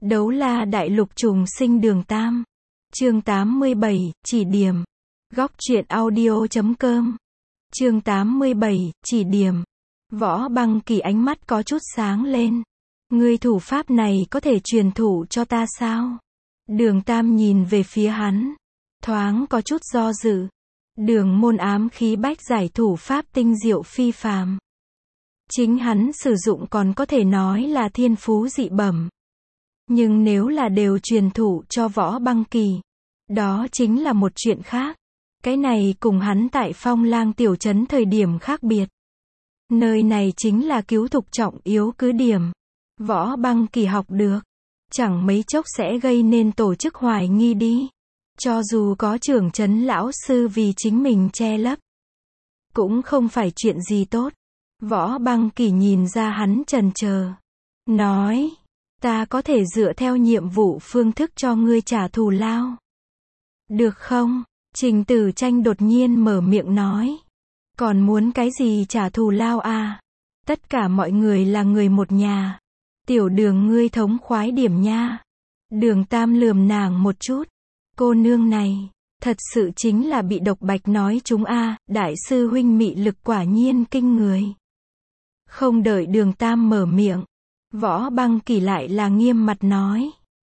Đấu la đại lục trùng sinh đường Tam. Chương 87, chỉ điểm. Góc truyện audio.com. Chương 87, chỉ điểm. Võ Băng Kỳ ánh mắt có chút sáng lên. Ngươi thủ pháp này có thể truyền thụ cho ta sao? Đường Tam nhìn về phía hắn. Thoáng có chút do dự. Đường môn ám khí bách giải thủ pháp tinh diệu phi phàm. Chính hắn sử dụng còn có thể nói là thiên phú dị bẩm. Nhưng nếu là đều truyền thụ cho Võ Băng Kỳ, đó chính là một chuyện khác. Cái này cùng hắn tại Phong Lang tiểu trấn thời điểm khác biệt. Nơi này chính là cứu thục trọng yếu cứ điểm. Võ Băng Kỳ học được, chẳng mấy chốc sẽ gây nên tổ chức hoài nghi đi. Cho dù có trưởng trấn lão sư vì chính mình che lấp, cũng không phải chuyện gì tốt. Võ Băng Kỳ nhìn ra hắn chần chờ, nói, ta có thể dựa theo nhiệm vụ phương thức cho ngươi trả thù lao. Được không? Trình Tử Tranh đột nhiên mở miệng nói. Còn muốn cái gì trả thù lao à? Tất cả mọi người là người một nhà. Tiểu Đường ngươi thống khoái điểm nha. Đường Tam lườm nàng một chút. Cô nương này, thật sự chính là bị độc bạch nói chúng a, đại sư huynh mị lực quả nhiên kinh người. Không đợi Đường Tam mở miệng, Võ Băng Kỳ lại là nghiêm mặt nói.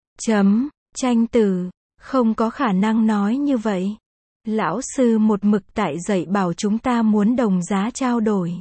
Tranh Tử, không có khả năng nói như vậy. Lão sư một mực tại dạy bảo chúng ta muốn đồng giá trao đổi.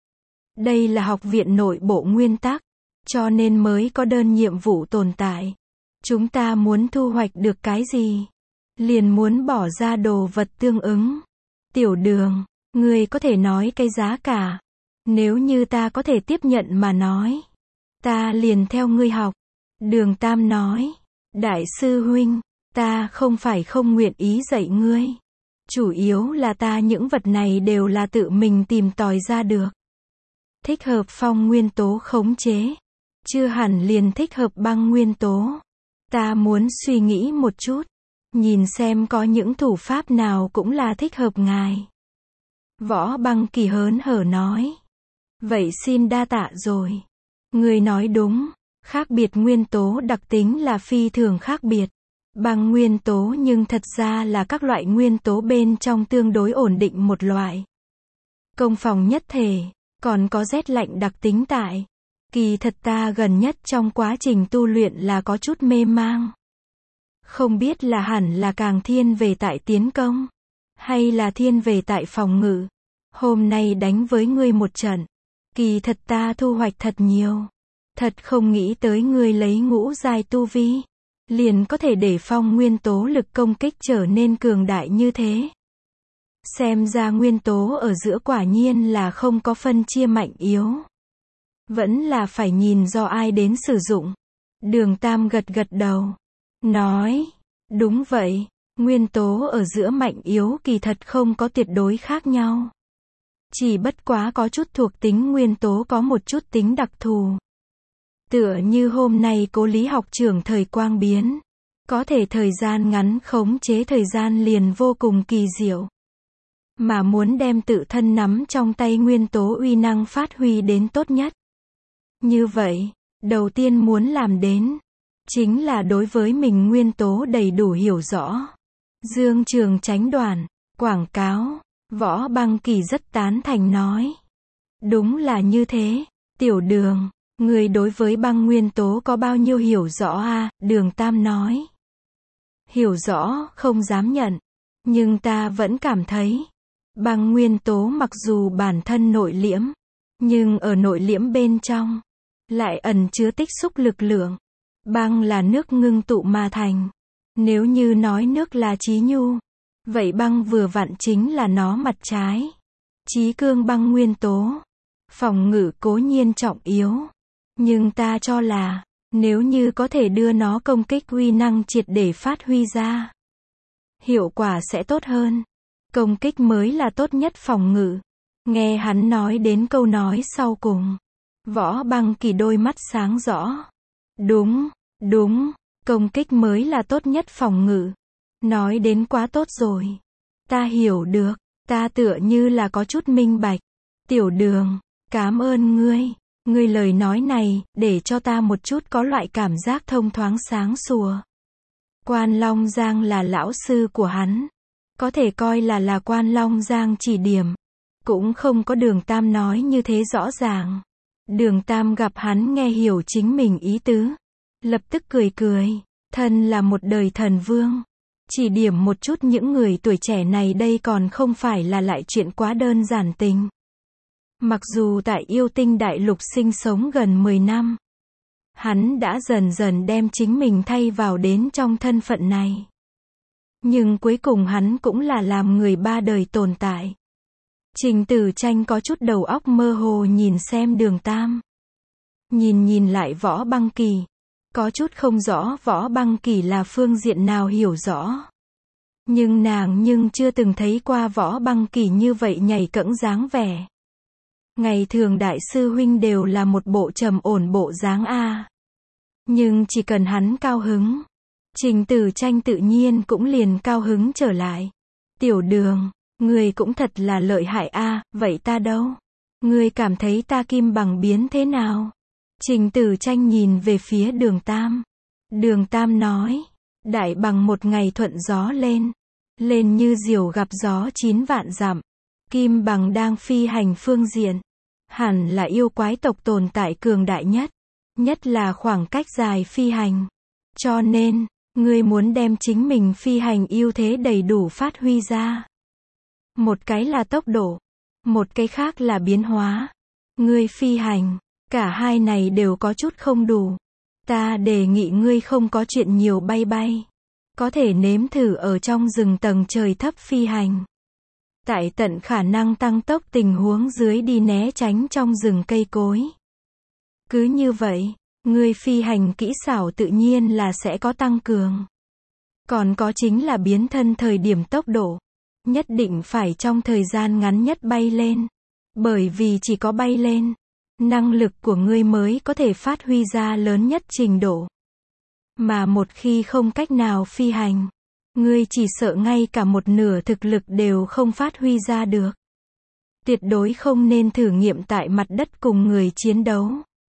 Đây là học viện nội bộ nguyên tắc, cho nên mới có đơn nhiệm vụ tồn tại. Chúng ta muốn thu hoạch được cái gì, liền muốn bỏ ra đồ vật tương ứng. Tiểu Đường, ngươi có thể nói cái giá cả. Nếu như ta có thể tiếp nhận mà nói, ta liền theo ngươi học. Đường Tam nói, đại sư huynh, ta không phải không nguyện ý dạy ngươi. Chủ yếu là ta những vật này đều là tự mình tìm tòi ra được. Thích hợp phong nguyên tố khống chế, chưa hẳn liền thích hợp băng nguyên tố. Ta muốn suy nghĩ một chút, nhìn xem có những thủ pháp nào cũng là thích hợp ngài. Võ Băng Kỳ hớn hở nói. Vậy xin đa tạ rồi. Người nói đúng, khác biệt nguyên tố đặc tính là phi thường khác biệt. Băng nguyên tố nhưng thật ra là các loại nguyên tố bên trong tương đối ổn định một loại. Công phòng nhất thể, còn có rét lạnh đặc tính tại. Kỳ thật ta gần nhất trong quá trình tu luyện là có chút mê mang. Không biết là hẳn là càng thiên về tại tiến công, hay là thiên về tại phòng ngự. Hôm nay đánh với ngươi một trận, kỳ thật ta thu hoạch thật nhiều. Thật không nghĩ tới ngươi lấy ngũ giai tu vi, liền có thể để phong nguyên tố lực công kích trở nên cường đại như thế. Xem ra nguyên tố ở giữa quả nhiên là không có phân chia mạnh yếu. Vẫn là phải nhìn do ai đến sử dụng. Đường Tam gật gật đầu, nói, đúng vậy, nguyên tố ở giữa mạnh yếu kỳ thật không có tuyệt đối khác nhau. Chỉ bất quá có chút thuộc tính nguyên tố có một chút tính đặc thù. Tựa như hôm nay Cố Lý học trưởng thời quang biến, có thể thời gian ngắn khống chế thời gian liền vô cùng kỳ diệu. Mà muốn đem tự thân nắm trong tay nguyên tố uy năng phát huy đến tốt nhất. Như vậy, đầu tiên muốn làm đến, chính là đối với mình nguyên tố đầy đủ hiểu rõ. Dương Trường Chánh đoàn, quảng cáo, Võ Băng Kỳ rất tán thành nói. Đúng là như thế, Tiểu Đường, người đối với băng nguyên tố có bao nhiêu hiểu rõ à? Đường Tam nói. Hiểu rõ, không dám nhận. Nhưng ta vẫn cảm thấy, băng nguyên tố mặc dù bản thân nội liễm, nhưng ở nội liễm bên trong, lại ẩn chứa tích xúc lực lượng. Băng là nước ngưng tụ mà thành. Nếu như nói nước là chí nhu, vậy băng vừa vặn chính là nó mặt trái. Chí cương băng nguyên tố. Phòng ngự cố nhiên trọng yếu. Nhưng ta cho là, nếu như có thể đưa nó công kích uy năng triệt để phát huy ra, hiệu quả sẽ tốt hơn. Công kích mới là tốt nhất phòng ngự. Nghe hắn nói đến câu nói sau cùng, Võ Băng Kỳ đôi mắt sáng rõ. Đúng, công kích mới là tốt nhất phòng ngự. Nói đến quá tốt rồi. Ta hiểu được, ta tựa như là có chút minh bạch. Tiểu Đường, cảm ơn ngươi. Ngươi lời nói này, để cho ta một chút có loại cảm giác thông thoáng sáng sủa. Quan Long Giang là lão sư của hắn. Có thể coi là Quan Long Giang chỉ điểm. Cũng không có Đường Tam nói như thế rõ ràng. Đường Tam gặp hắn nghe hiểu chính mình ý tứ. Lập tức cười cười. Thân là một đời thần vương. Chỉ điểm một chút những người tuổi trẻ này đây còn không phải là lại chuyện quá đơn giản tình. Mặc dù tại Yêu Tinh Đại Lục sinh sống gần 10 năm. Hắn đã dần dần đem chính mình thay vào đến trong thân phận này. Nhưng cuối cùng hắn cũng là làm người ba đời tồn tại. Trình Tử Tranh có chút đầu óc mơ hồ nhìn xem Đường Tam. Nhìn lại Võ Băng Kỳ. Có chút không rõ Võ Băng Kỳ là phương diện nào hiểu rõ. Nhưng nàng chưa từng thấy qua Võ Băng Kỳ như vậy nhảy cẫng dáng vẻ. Ngày thường đại sư huynh đều là một bộ trầm ổn bộ dáng a. Nhưng chỉ cần hắn cao hứng, Trình Tử Tranh tự nhiên cũng liền cao hứng trở lại. Tiểu Đường, ngươi cũng thật là lợi hại a, vậy ta đâu? Ngươi cảm thấy ta Kim Bằng biến thế nào? Trình Tử Tranh nhìn về phía Đường Tam. Đường Tam nói, đại bằng một ngày thuận gió lên. Lên như diều gặp gió 9 vạn dặm. Kim Bằng đang phi hành phương diện. Hẳn là yêu quái tộc tồn tại cường đại nhất. Nhất là khoảng cách dài phi hành. Cho nên, ngươi muốn đem chính mình phi hành ưu thế đầy đủ phát huy ra. Một cái là tốc độ. Một cái khác là biến hóa. Ngươi phi hành. Cả hai này đều có chút không đủ. Ta đề nghị ngươi không có chuyện nhiều bay. Có thể nếm thử ở trong rừng tầng trời thấp phi hành. Tại tận khả năng tăng tốc tình huống dưới đi né tránh trong rừng cây cối. Cứ như vậy, ngươi phi hành kỹ xảo tự nhiên là sẽ có tăng cường. Còn có chính là biến thân thời điểm tốc độ. Nhất định phải trong thời gian ngắn nhất bay lên. Bởi vì chỉ có bay lên, năng lực của ngươi mới có thể phát huy ra lớn nhất trình độ. Mà một khi không cách nào phi hành, ngươi chỉ sợ ngay cả một nửa thực lực đều không phát huy ra được. Tuyệt đối không nên thử nghiệm tại mặt đất cùng người chiến đấu.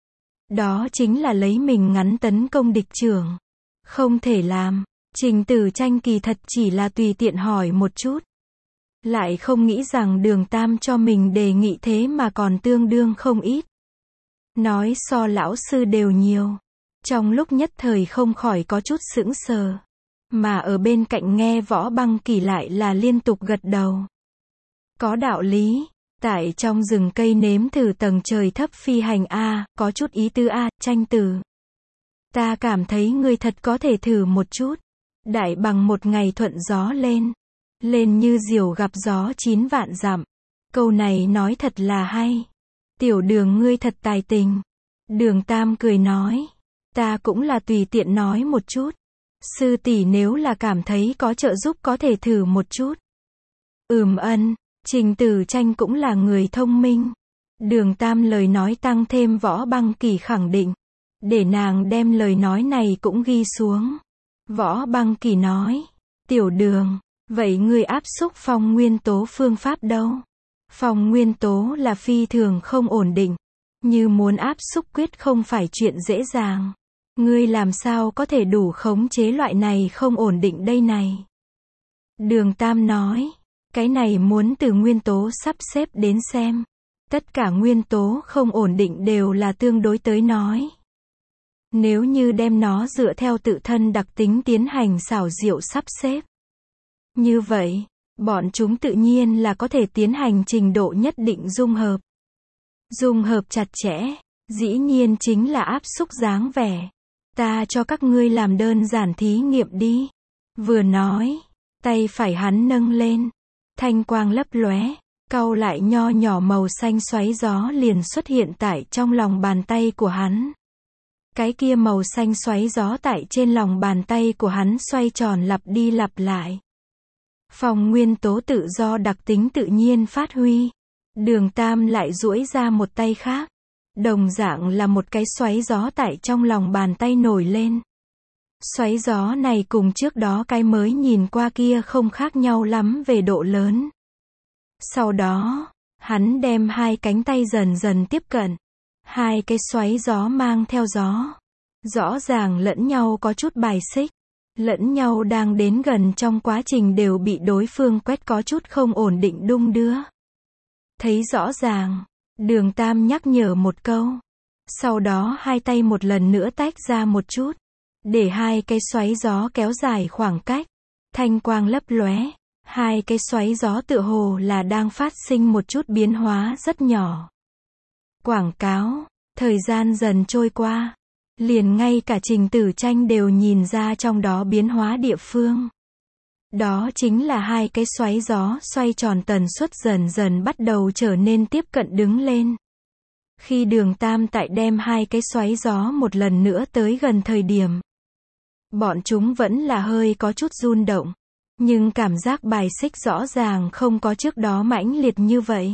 Đó chính là lấy mình ngắn tấn công địch trưởng. Không thể làm. Trình Tử Tranh kỳ thật chỉ là tùy tiện hỏi một chút. Lại không nghĩ rằng Đường Tam cho mình đề nghị thế mà còn tương đương không ít. Nói so lão sư đều nhiều. Trong lúc nhất thời không khỏi có chút sững sờ. Mà ở bên cạnh nghe Võ Băng Kỳ lại là liên tục gật đầu. Có đạo lý. Tại trong rừng cây nếm thử tầng trời thấp phi hành a, có chút ý tứ a, Tranh Tử. Ta cảm thấy ngươi thật có thể thử một chút. Đại bằng một ngày thuận gió lên. Lên như diều gặp gió 9 vạn dặm. Câu này nói thật là hay. Tiểu Đường ngươi thật tài tình. Đường Tam cười nói. Ta cũng là tùy tiện nói một chút. Sư tỷ nếu là cảm thấy có trợ giúp có thể thử một chút. Ân. Trình Tử Tranh cũng là người thông minh. Đường Tam lời nói tăng thêm Võ Băng Kỳ khẳng định. Để nàng đem lời nói này cũng ghi xuống. Võ Băng Kỳ nói. Tiểu Đường, vậy ngươi áp xúc phong nguyên tố phương pháp đâu? Phong nguyên tố là phi thường không ổn định. Như muốn áp xúc quyết không phải chuyện dễ dàng. Ngươi làm sao có thể đủ khống chế loại này không ổn định đây này? Đường Tam nói. Cái này muốn từ nguyên tố sắp xếp đến xem. Tất cả nguyên tố không ổn định đều là tương đối tới nói. Nếu như đem nó dựa theo tự thân đặc tính tiến hành xảo diệu sắp xếp. Như vậy, bọn chúng tự nhiên là có thể tiến hành trình độ nhất định dung hợp. Dung hợp chặt chẽ, dĩ nhiên chính là áp xúc dáng vẻ. Ta cho các ngươi làm đơn giản thí nghiệm đi. Vừa nói, tay phải hắn nâng lên. Thanh quang lấp lóe, cau lại nho nhỏ màu xanh xoáy gió liền xuất hiện tại trong lòng bàn tay của hắn. Cái kia màu xanh xoáy gió tại trên lòng bàn tay của hắn xoay tròn lặp đi lặp lại. Phong nguyên tố tự do đặc tính tự nhiên phát huy. Đường Tam lại duỗi ra một tay khác. Đồng dạng là một cái xoáy gió tại trong lòng bàn tay nổi lên. Xoáy gió này cùng trước đó cái mới nhìn qua kia không khác nhau lắm về độ lớn. Sau đó, hắn đem hai cánh tay dần dần tiếp cận. Hai cái xoáy gió mang theo gió. Rõ ràng lẫn nhau có chút bài xích. Lẫn nhau đang đến gần trong quá trình đều bị đối phương quét có chút không ổn định đung đưa. Thấy rõ ràng, Đường Tam nhắc nhở một câu. Sau đó hai tay một lần nữa tách ra một chút. Để hai cái xoáy gió kéo dài khoảng cách. Thanh quang lấp lóe. Hai cái xoáy gió tựa hồ là đang phát sinh một chút biến hóa rất nhỏ. Quảng cáo. Thời gian dần trôi qua. Liền ngay cả Trình Tử Tranh đều nhìn ra trong đó biến hóa địa phương. Đó chính là hai cái xoáy gió xoay tròn tần suất dần dần bắt đầu trở nên tiếp cận đứng lên. Khi Đường Tam tại đem hai cái xoáy gió một lần nữa tới gần thời điểm, bọn chúng vẫn là hơi có chút rung động. Nhưng cảm giác bài xích rõ ràng không có trước đó mãnh liệt như vậy.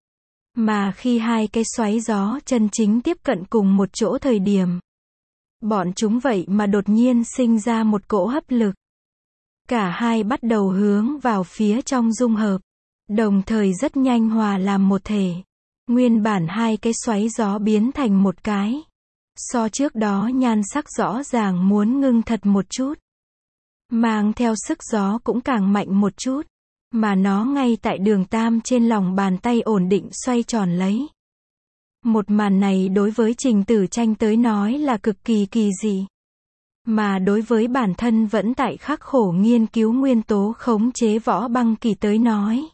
Mà khi hai cái xoáy gió chân chính tiếp cận cùng một chỗ thời điểm, bọn chúng vậy mà đột nhiên sinh ra một cỗ hấp lực. Cả hai bắt đầu hướng vào phía trong dung hợp, đồng thời rất nhanh hòa làm một thể. Nguyên bản hai cái xoáy gió biến thành một cái. So trước đó nhan sắc rõ ràng muốn ngưng thật một chút. Mang theo sức gió cũng càng mạnh một chút. Mà nó ngay tại Đường Tam trên lòng bàn tay ổn định xoay tròn lấy. Một màn này đối với Trình Tử Tranh tới nói là cực kỳ kỳ dị. Mà đối với bản thân vẫn tại khắc khổ nghiên cứu nguyên tố khống chế Võ Băng Kỳ tới nói,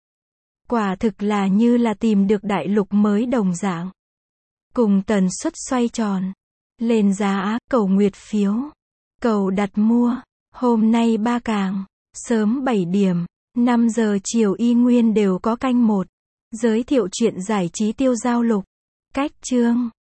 quả thực là như là tìm được đại lục mới đồng dạng. Cùng tần suất xoay tròn. Lên giá, cầu nguyệt phiếu. Cầu đặt mua. Hôm nay 3 càng. Sớm 7 điểm. 5 giờ chiều y nguyên đều có canh 1. Giới thiệu chuyện giải trí tiêu giao lục. Cách chương.